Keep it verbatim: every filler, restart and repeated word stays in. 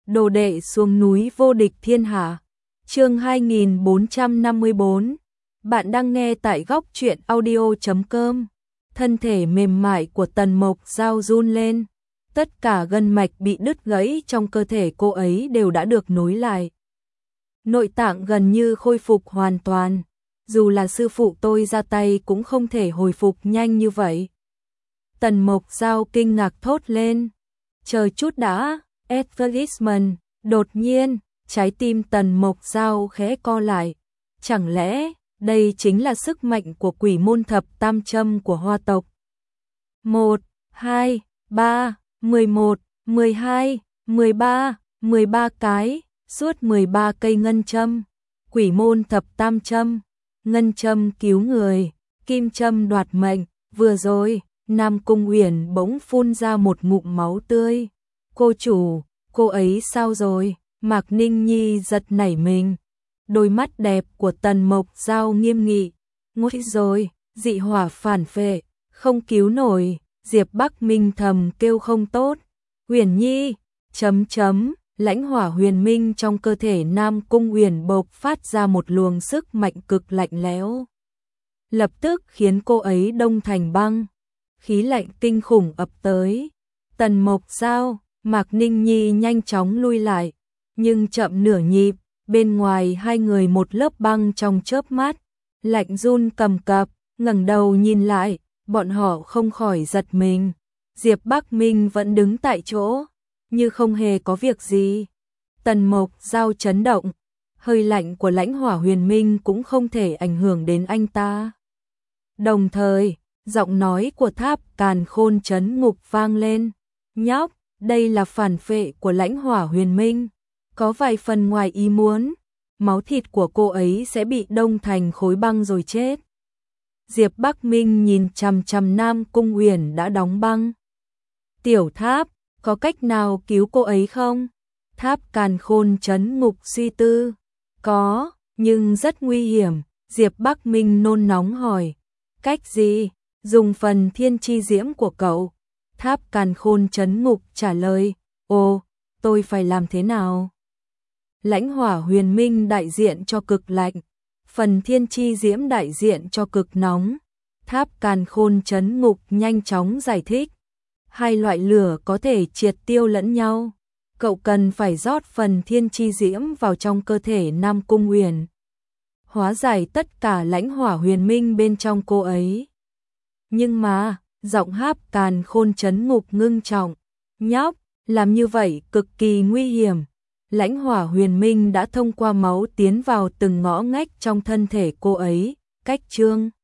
Đồ đệ xuống núi vô địch thiên hạ. Chương hai nghìn bốn trăm năm mươi bốn. Bạn đang nghe tại góc truyện audio chấm com. Thân thể mềm mại của Tần Mộc Giao run lên. Tất cả gân mạch bị đứt gãy trong cơ thể cô ấy đều đã được nối lại. Nội tạng gần như khôi phục hoàn toàn. Dù là sư phụ tôi ra tay cũng không thể hồi phục nhanh như vậy. Tần Mộc Giao kinh ngạc thốt lên. Chờ chút đã, advertisement. Đột nhiên, trái tim Tần Mộc Giao khẽ co lại. Chẳng lẽ, đây chính là sức mạnh của quỷ môn thập tam châm của Hoa tộc? một, hai, ba, mười một, mười hai, mười ba, mười ba cái, suốt mười ba cây ngân châm. Quỷ môn thập tam châm, ngân châm cứu người, kim châm đoạt mệnh. Vừa rồi, Nam Cung Uyển bỗng phun ra một ngụm máu tươi. Cô chủ, cô ấy sao rồi? Mạc Ninh Nhi giật nảy mình. Đôi mắt đẹp của Tần Mộc Giao nghiêm nghị. Ngôi rồi, dị hỏa phản phệ, không cứu nổi. Diệp Bắc Minh thầm kêu không tốt. Uyển Nhi, chấm chấm, lãnh hỏa huyền minh trong cơ thể Nam Cung Uyển bộc phát ra một luồng sức mạnh cực lạnh lẽo. Lập tức khiến cô ấy đông thành băng. Khí lạnh kinh khủng ập tới. Tần Mộc Giao, Mạc Ninh Nhi nhanh chóng lui lại, nhưng chậm nửa nhịp, bên ngoài hai người một lớp băng trong chớp mắt, lạnh run cầm cập, ngẩng đầu nhìn lại, bọn họ không khỏi giật mình. Diệp Bắc Minh vẫn đứng tại chỗ, như không hề có việc gì. Tần Mộc Giao chấn động, hơi lạnh của lãnh hỏa huyền minh cũng không thể ảnh hưởng đến anh ta. Đồng thời, giọng nói của Tháp Càn Khôn Trấn Ngục vang lên. Nhóc, đây là phản phệ của lãnh hỏa huyền minh. Có vài phần ngoài ý muốn, máu thịt của cô ấy sẽ bị đông thành khối băng rồi chết. Diệp Bắc Minh nhìn chằm chằm Nam Cung Uyển đã đóng băng. Tiểu Tháp, có cách nào cứu cô ấy không? Tháp Càn Khôn Trấn Ngục suy tư. Có, nhưng rất nguy hiểm. Diệp Bắc Minh nôn nóng hỏi. Cách gì? Dùng phần thiên chi diễm của cậu. Tháp Càn Khôn Trấn Ngục trả lời. Ồ, tôi phải làm thế nào? Lãnh hỏa huyền minh đại diện cho cực lạnh, phần thiên chi diễm đại diện cho cực nóng. Tháp Càn Khôn Trấn Ngục nhanh chóng giải thích. Hai loại lửa có thể triệt tiêu lẫn nhau. Cậu cần phải rót phần thiên chi diễm vào trong cơ thể Nam Cung Uyển, hóa giải tất cả lãnh hỏa huyền minh bên trong cô ấy. Nhưng mà, giọng Tháp Càn Khôn Trấn Ngục ngưng trọng. Nhóc, làm như vậy cực kỳ nguy hiểm. Lãnh hỏa huyền minh đã thông qua máu tiến vào từng ngõ ngách trong thân thể cô ấy. Cách chương